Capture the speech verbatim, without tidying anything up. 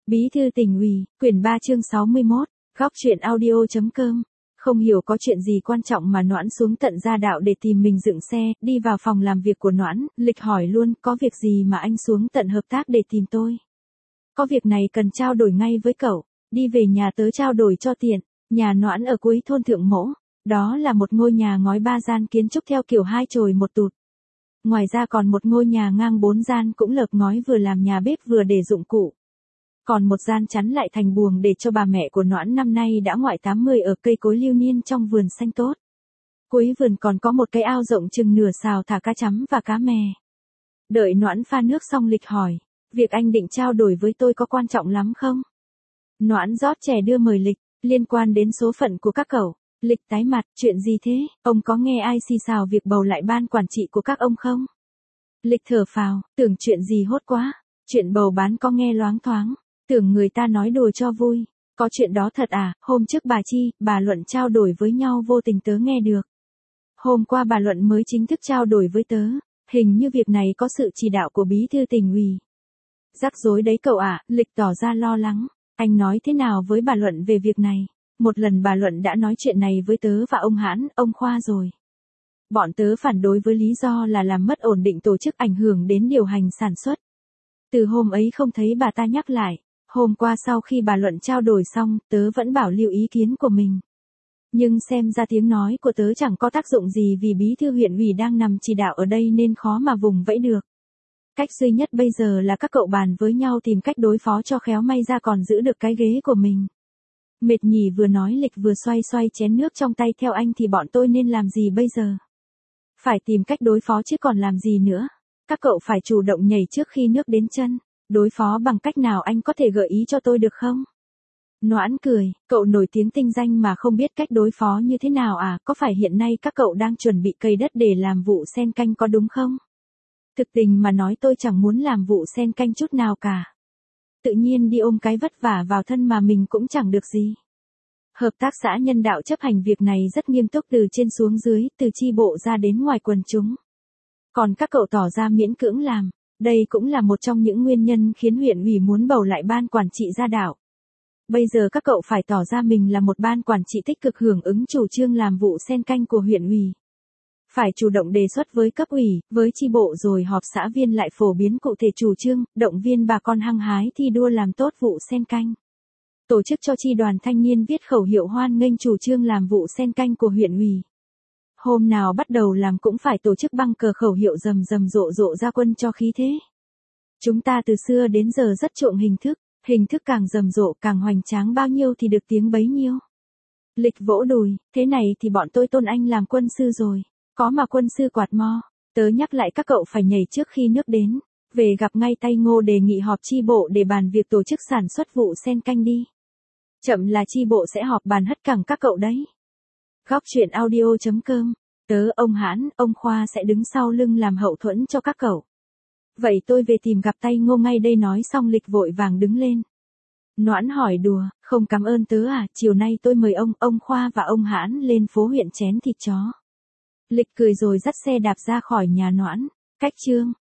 Bí thư tỉnh ủy, quyển ba chương sáu mươi mốt, góc truyện audio.com. Không hiểu có chuyện gì quan trọng mà Noãn xuống tận Gia Đạo để tìm mình dựng xe, đi vào phòng làm việc của Noãn, Lịch hỏi luôn, có việc gì mà anh xuống tận hợp tác để tìm tôi? Có việc này cần trao đổi ngay với cậu, đi về nhà tớ trao đổi cho tiện. Nhà Noãn ở cuối thôn Thượng Mỗ, đó là một ngôi nhà ngói ba gian kiến trúc theo kiểu hai chồi một tụt. Ngoài ra còn một ngôi nhà ngang bốn gian cũng lợp ngói vừa làm nhà bếp vừa để dụng cụ. Còn một gian chắn lại thành buồng để cho bà mẹ của Noãn năm nay đã ngoại tám mươi ở cây cối lưu niên trong vườn xanh tốt. Cuối vườn còn có một cái ao rộng chừng nửa sào thả cá chấm và cá mè. Đợi Noãn pha nước xong Lịch hỏi, việc anh định trao đổi với tôi có quan trọng lắm không? Noãn rót chè đưa mời Lịch, liên quan đến số phận của các cậu. Lịch tái mặt, chuyện gì thế, ông có nghe ai xì xào việc bầu lại ban quản trị của các ông không? Lịch thở phào, tưởng chuyện gì hốt quá, chuyện bầu bán có nghe loáng thoáng. Tưởng người ta nói đùa cho vui, có chuyện đó thật à? Hôm trước bà Chi, bà Luận trao đổi với nhau vô tình tớ nghe được. Hôm qua bà Luận mới chính thức trao đổi với tớ, hình như việc này có sự chỉ đạo của bí thư tỉnh ủy. Rắc rối đấy cậu ạ, à, Lịch tỏ ra lo lắng, anh nói thế nào với bà Luận về việc này? Một lần bà Luận đã nói chuyện này với tớ và ông Hãn, ông Khoa rồi. Bọn tớ phản đối với lý do là làm mất ổn định tổ chức ảnh hưởng đến điều hành sản xuất. Từ hôm ấy không thấy bà ta nhắc lại. Hôm qua sau khi bà Luận trao đổi xong, tớ vẫn bảo lưu ý kiến của mình. Nhưng xem ra tiếng nói của tớ chẳng có tác dụng gì vì bí thư huyện ủy đang nằm chỉ đạo ở đây nên khó mà vùng vẫy được. Cách duy nhất bây giờ là các cậu bàn với nhau tìm cách đối phó cho khéo may ra còn giữ được cái ghế của mình. Mệt nhỉ, vừa nói Lịch vừa xoay xoay chén nước trong tay, theo anh thì bọn tôi nên làm gì bây giờ? Phải tìm cách đối phó chứ còn làm gì nữa. Các cậu phải chủ động nhảy trước khi nước đến chân. Đối phó bằng cách nào anh có thể gợi ý cho tôi được không? Noãn cười, cậu nổi tiếng tinh danh mà không biết cách đối phó như thế nào à? Có phải hiện nay các cậu đang chuẩn bị cày đất để làm vụ sen canh có đúng không? Thực tình mà nói tôi chẳng muốn làm vụ sen canh chút nào cả. Tự nhiên đi ôm cái vất vả vào thân mà mình cũng chẳng được gì. Hợp tác xã Nhân Đạo chấp hành việc này rất nghiêm túc từ trên xuống dưới, từ chi bộ ra đến ngoài quần chúng. Còn các cậu tỏ ra miễn cưỡng làm. Đây cũng là một trong những nguyên nhân khiến huyện ủy muốn bầu lại ban quản trị Gia Đạo. Bây giờ các cậu phải tỏ ra mình là một ban quản trị tích cực hưởng ứng chủ trương làm vụ sen canh của huyện ủy. Phải chủ động đề xuất với cấp ủy, với chi bộ rồi họp xã viên lại phổ biến cụ thể chủ trương, động viên bà con hăng hái thi đua làm tốt vụ sen canh. Tổ chức cho chi đoàn thanh niên viết khẩu hiệu hoan nghênh chủ trương làm vụ sen canh của huyện ủy. Hôm nào bắt đầu làm cũng phải tổ chức băng cờ khẩu hiệu rầm rầm rộ rộ ra quân cho khí thế. Chúng ta từ xưa đến giờ rất chuộng hình thức, hình thức càng rầm rộ càng hoành tráng bao nhiêu thì được tiếng bấy nhiêu. Lịch vỗ đùi, thế này thì bọn tôi tôn anh làm quân sư rồi, có mà quân sư quạt mo. Tớ nhắc lại các cậu phải nhảy trước khi nước đến, về gặp ngay tay Ngô đề nghị họp chi bộ để bàn việc tổ chức sản xuất vụ sen canh đi. Chậm là chi bộ sẽ họp bàn hất cẳng các cậu đấy. Góc truyện audio.com, tớ, ông Hãn, ông Khoa sẽ đứng sau lưng làm hậu thuẫn cho các cậu. Vậy tôi về tìm gặp tay Ngô ngay đây, nói xong Lịch vội vàng đứng lên. Noãn hỏi đùa, không cảm ơn tớ à, chiều nay tôi mời ông, ông Khoa và ông Hãn lên phố huyện chén thịt chó. Lịch cười rồi dắt xe đạp ra khỏi nhà Noãn. Cách chương